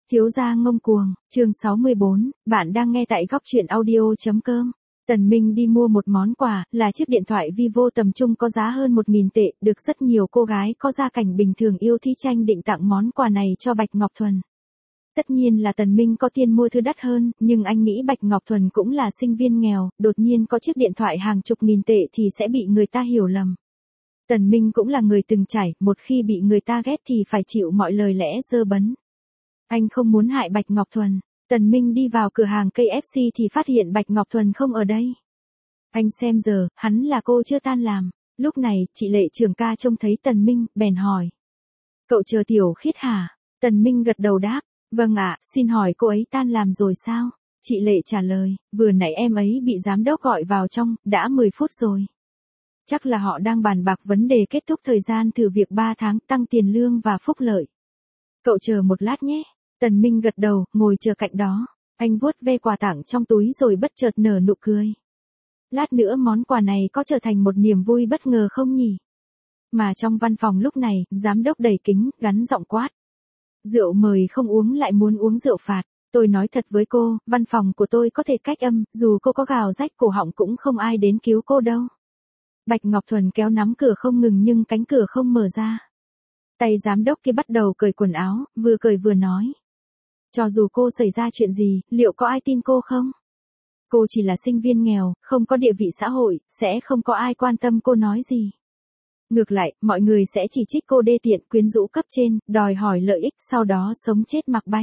Thiếu gia ngông cuồng, chương 64, bạn đang nghe tại góc truyện audio.com. Tần Minh đi mua một món quà, là chiếc điện thoại Vivo tầm trung có giá hơn 1.000 tệ, được rất nhiều cô gái có gia cảnh bình thường yêu thích tranh định tặng món quà này cho Bạch Ngọc Thuần. Tất nhiên là Tần Minh có tiền mua thứ đắt hơn, nhưng anh nghĩ Bạch Ngọc Thuần cũng là sinh viên nghèo, đột nhiên có chiếc điện thoại hàng chục nghìn tệ thì sẽ bị người ta hiểu lầm. Tần Minh cũng là người từng trải, một khi bị người ta ghét thì phải chịu mọi lời lẽ dơ bẩn. Anh không muốn hại Bạch Ngọc Thuần. Tần Minh đi vào cửa hàng KFC thì phát hiện Bạch Ngọc Thuần không ở đây. Anh xem giờ, hắn là cô chưa tan làm. Lúc này, chị Lệ Trường ca trông thấy Tần Minh, bèn hỏi. Cậu chờ Tiểu Khiết hả? Tần Minh gật đầu đáp. Vâng ạ, xin hỏi cô ấy tan làm rồi sao? Chị Lệ trả lời, vừa nãy em ấy bị giám đốc gọi vào trong, đã 10 phút rồi. Chắc là họ đang bàn bạc vấn đề kết thúc thời gian thử việc 3 tháng tăng tiền lương và phúc lợi. Cậu chờ một lát nhé. Tần Minh gật đầu, ngồi chờ cạnh đó. Anh vuốt ve quà tặng trong túi rồi bất chợt nở nụ cười. Lát nữa món quà này có trở thành một niềm vui bất ngờ không nhỉ? Mà trong văn phòng lúc này, giám đốc đẩy kính, gắn giọng quát. Rượu mời không uống lại muốn uống rượu phạt. Tôi nói thật với cô, văn phòng của tôi có thể cách âm, dù cô có gào rách cổ họng cũng không ai đến cứu cô đâu. Bạch Ngọc Thuần kéo nắm cửa không ngừng nhưng cánh cửa không mở ra. Tay giám đốc kia bắt đầu cởi quần áo, vừa cởi vừa nói. Cho dù cô xảy ra chuyện gì, liệu có ai tin cô không? Cô chỉ là sinh viên nghèo, không có địa vị xã hội, sẽ không có ai quan tâm cô nói gì. Ngược lại, mọi người sẽ chỉ trích cô đê tiện, quyến rũ cấp trên, đòi hỏi lợi ích, sau đó sống chết mặc bay.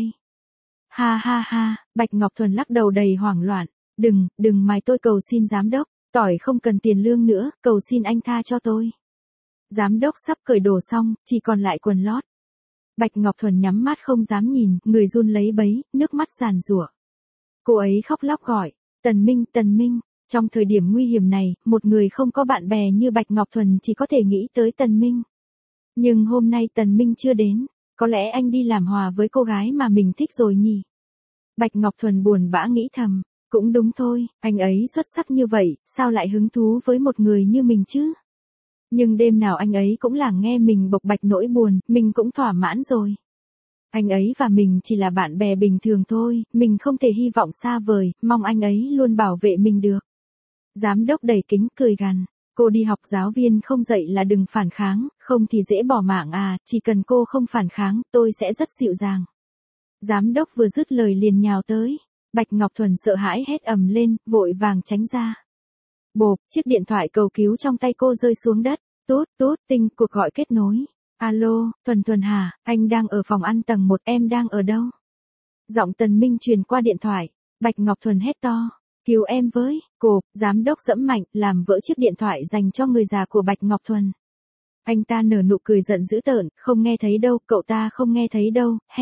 Ha ha ha, Bạch Ngọc Thuần lắc đầu đầy hoảng loạn. Đừng mày tôi cầu xin giám đốc, tỏi không cần tiền lương nữa, cầu xin anh tha cho tôi. Giám đốc sắp cởi đồ xong, chỉ còn lại quần lót. Bạch Ngọc Thuần nhắm mắt không dám nhìn, người run lấy bấy, nước mắt giàn giụa. Cô ấy khóc lóc gọi, Tần Minh. Trong thời điểm nguy hiểm này, một người không có bạn bè như Bạch Ngọc Thuần chỉ có thể nghĩ tới Tần Minh. Nhưng hôm nay Tần Minh chưa đến, có lẽ anh đi làm hòa với cô gái mà mình thích rồi nhỉ. Bạch Ngọc Thuần buồn bã nghĩ thầm, cũng đúng thôi, anh ấy xuất sắc như vậy, sao lại hứng thú với một người như mình chứ? Nhưng đêm nào anh ấy cũng lắng nghe mình bộc bạch nỗi buồn, mình cũng thỏa mãn rồi. Anh ấy và mình chỉ là bạn bè bình thường thôi, mình không thể hy vọng xa vời, mong anh ấy luôn bảo vệ mình được. Giám đốc đẩy kính cười gằn, cô đi học giáo viên không dạy là đừng phản kháng, không thì dễ bỏ mạng à, chỉ cần cô không phản kháng, tôi sẽ rất dịu dàng. Giám đốc vừa dứt lời liền nhào tới, Bạch Ngọc Thuần sợ hãi hét ầm lên, vội vàng tránh ra. Bộp, chiếc điện thoại cầu cứu trong tay cô rơi xuống đất, tút, tinh, cuộc gọi kết nối. Alo, Thuần hả, anh đang ở phòng ăn tầng 1, em đang ở đâu? Giọng Tần Minh truyền qua điện thoại, Bạch Ngọc Thuần hét to, cứu em với, giám đốc giẫm mạnh, làm vỡ chiếc điện thoại dành cho người già của Bạch Ngọc Thuần. Anh ta nở nụ cười giận dữ tợn, không nghe thấy đâu, cậu ta không nghe thấy đâu, he.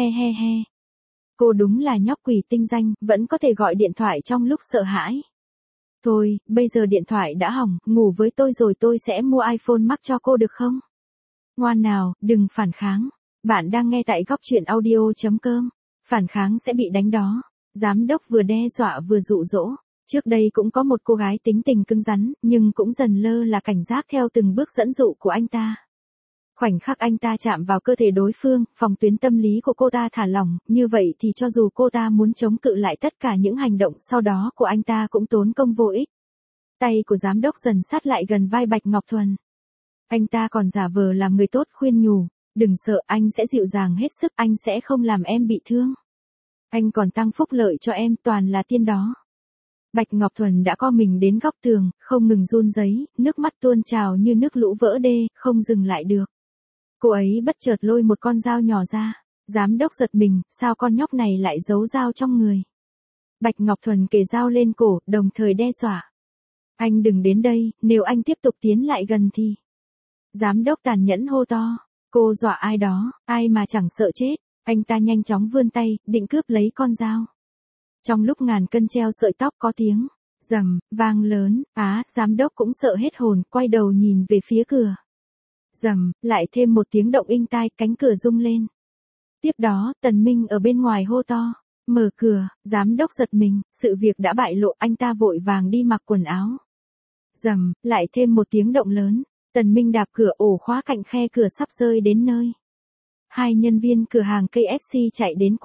Cô đúng là nhóc quỷ tinh danh, vẫn có thể gọi điện thoại trong lúc sợ hãi. Thôi, bây giờ điện thoại đã hỏng, ngủ với tôi rồi tôi sẽ mua iPhone Max cho cô được không? Ngoan nào, đừng phản kháng. Bạn đang nghe tại góc truyện audio.com. Phản kháng sẽ bị đánh đó. Giám đốc vừa đe dọa vừa dụ dỗ. Trước đây cũng có một cô gái tính tình cứng rắn, nhưng cũng dần lơ là cảnh giác theo từng bước dẫn dụ của anh ta. Khoảnh khắc anh ta chạm vào cơ thể đối phương, phòng tuyến tâm lý của cô ta thả lỏng, như vậy thì cho dù cô ta muốn chống cự lại tất cả những hành động sau đó của anh ta cũng tốn công vô ích. Tay của giám đốc dần sát lại gần vai Bạch Ngọc Thuần. Anh ta còn giả vờ làm người tốt khuyên nhủ, đừng sợ, anh sẽ dịu dàng hết sức, anh sẽ không làm em bị thương. Anh còn tăng phúc lợi cho em, toàn là tiên đó. Bạch Ngọc Thuần đã co mình đến góc tường, không ngừng run rẩy, nước mắt tuôn trào như nước lũ vỡ đê, không dừng lại được. Cô ấy bất chợt lôi một con dao nhỏ ra, giám đốc giật mình, sao con nhóc này lại giấu dao trong người. Bạch Ngọc Thuần kề dao lên cổ, đồng thời đe dọa. Anh đừng đến đây, nếu anh tiếp tục tiến lại gần thì... Giám đốc tàn nhẫn hô to, cô dọa ai đó, ai mà chẳng sợ chết. Anh ta nhanh chóng vươn tay, định cướp lấy con dao. Trong lúc ngàn cân treo sợi tóc có tiếng rầm vang lớn, giám đốc cũng sợ hết hồn, quay đầu nhìn về phía cửa. Rầm, lại thêm một tiếng động inh tai, cánh cửa rung lên. Tiếp đó, Tần Minh ở bên ngoài hô to, mở cửa. Giám đốc giật mình, sự việc đã bại lộ, anh ta vội vàng đi mặc quần áo. Rầm, lại thêm một tiếng động lớn. Tần Minh đạp cửa, ổ khóa cạnh khe cửa sắp rơi đến nơi. Hai nhân viên cửa hàng KFC chạy đến quát,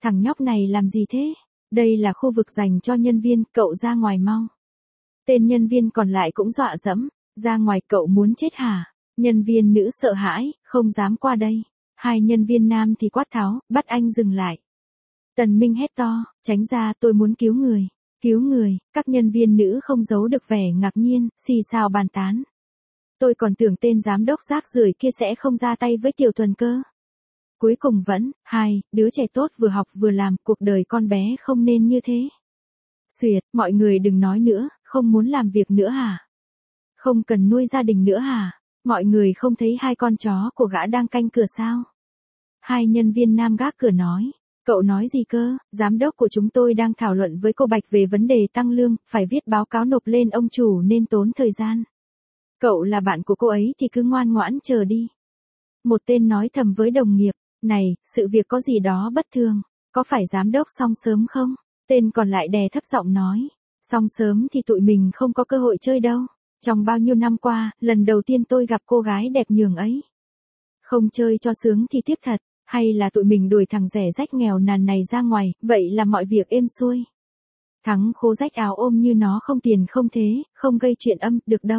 Thằng nhóc này làm gì thế? Đây là khu vực dành cho nhân viên, cậu ra ngoài mau. Tên nhân viên còn lại cũng dọa dẫm, ra ngoài cậu muốn chết hả? Nhân viên nữ sợ hãi, không dám qua đây. Hai nhân viên nam thì quát tháo, bắt anh dừng lại. Tần Minh hét to, tránh ra, tôi muốn cứu người. Cứu người, các nhân viên nữ không giấu được vẻ ngạc nhiên, xì xào bàn tán. Tôi còn tưởng tên giám đốc rác rưởi kia sẽ không ra tay với Tiểu Thuần cơ. Cuối cùng vẫn, đứa trẻ tốt vừa học vừa làm, cuộc đời con bé không nên như thế. Xuyệt, mọi người đừng nói nữa, không muốn làm việc nữa hả? Không cần nuôi gia đình nữa hả? Mọi người không thấy hai con chó của gã đang canh cửa sao? Hai nhân viên nam gác cửa nói. Cậu nói gì cơ? Giám đốc của chúng tôi đang thảo luận với cô Bạch về vấn đề tăng lương, phải viết báo cáo nộp lên ông chủ nên tốn thời gian. Cậu là bạn của cô ấy thì cứ ngoan ngoãn chờ đi. Một tên nói thầm với đồng nghiệp, này, sự việc có gì đó bất thường, có phải giám đốc xong sớm không? Tên còn lại đè thấp giọng nói, xong sớm thì tụi mình không có cơ hội chơi đâu. Trong bao nhiêu năm qua, lần đầu tiên tôi gặp cô gái đẹp nhường ấy. Không chơi cho sướng thì tiếc thật, hay là tụi mình đuổi thằng rẻ rách nghèo nàn này ra ngoài, vậy là mọi việc êm xuôi. Thắng khố rách áo ôm như nó không tiền không thế, không gây chuyện âm, được đâu.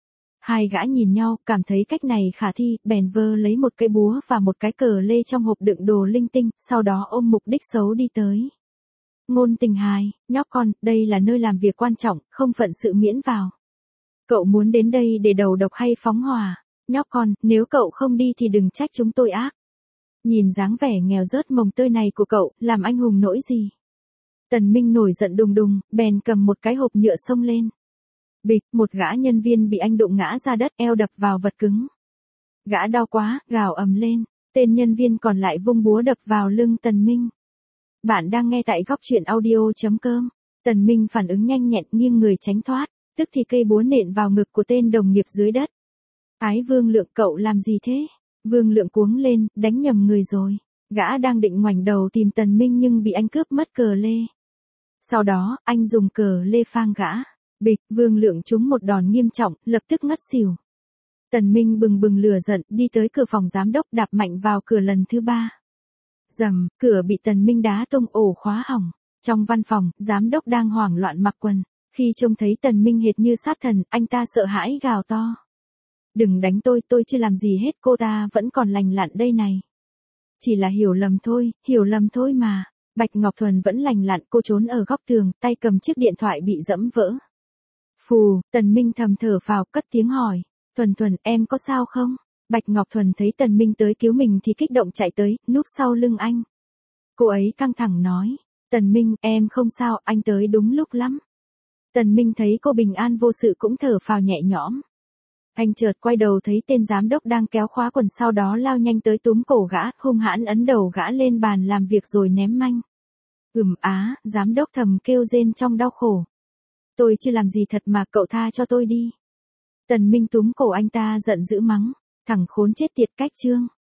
Hai gã nhìn nhau, cảm thấy cách này khả thi, bèn vơ lấy một cái búa và một cái cờ lê trong hộp đựng đồ linh tinh, sau đó ôm mục đích xấu đi tới. Ngôn Tình Hài, nhóc con, đây là nơi làm việc quan trọng, không phận sự miễn vào. Cậu muốn đến đây để đầu độc hay phóng hỏa? Nhóc con, nếu cậu không đi thì đừng trách chúng tôi ác. Nhìn dáng vẻ nghèo rớt mồng tơi này của cậu, làm anh hùng nỗi gì? Tần Minh nổi giận đùng đùng, bèn cầm một cái hộp nhựa xông lên. Bịch, một gã nhân viên bị anh đụng ngã ra đất, eo đập vào vật cứng. Gã đau quá, gào ầm lên, tên nhân viên còn lại vung búa đập vào lưng Tần Minh. Bạn đang nghe tại góc truyện audio.com. Tần Minh phản ứng nhanh nhẹn, nghiêng người tránh thoát, tức thì cây búa nện vào ngực của tên đồng nghiệp dưới đất. Ái Vương Lượng, cậu làm gì thế? Vương Lượng cuống lên, đánh nhầm người rồi. Gã đang định ngoảnh đầu tìm Tần Minh nhưng bị anh cướp mất cờ lê. Sau đó, anh dùng cờ lê phang gã. Bịch, Vương Lượng trúng một đòn nghiêm trọng, lập tức ngất xỉu. Tần Minh bừng bừng lửa giận, đi tới cửa phòng giám đốc, đạp mạnh vào cửa lần thứ 3. Rầm, cửa bị Tần Minh đá tung, ổ khóa hỏng. Trong văn phòng, giám đốc đang hoảng loạn mặc quần. Khi trông thấy Tần Minh hệt như sát thần, anh ta sợ hãi gào to. Đừng đánh tôi chưa làm gì hết, cô ta vẫn còn lành lặn đây này. Chỉ là hiểu lầm thôi mà. Bạch Ngọc Thuần vẫn lành lặn, cô trốn ở góc tường, tay cầm chiếc điện thoại bị dẫm vỡ. Phù, Tần Minh thầm thở phào, cất tiếng hỏi. Thuần, em có sao không? Bạch Ngọc Thuần thấy Tần Minh tới cứu mình thì kích động chạy tới, núp sau lưng anh. Cô ấy căng thẳng nói. Tần Minh, em không sao, anh tới đúng lúc lắm. Tần Minh thấy cô bình an vô sự cũng thở phào nhẹ nhõm. Anh chợt quay đầu thấy tên giám đốc đang kéo khóa quần, sau đó lao nhanh tới túm cổ gã, hung hãn ấn đầu gã lên bàn làm việc rồi ném manh. Giám đốc thầm kêu rên trong đau khổ. Tôi chưa làm gì thật mà, cậu tha cho tôi đi. Tần Minh túm cổ anh ta giận dữ mắng. Thằng khốn chết tiệt, cách chương.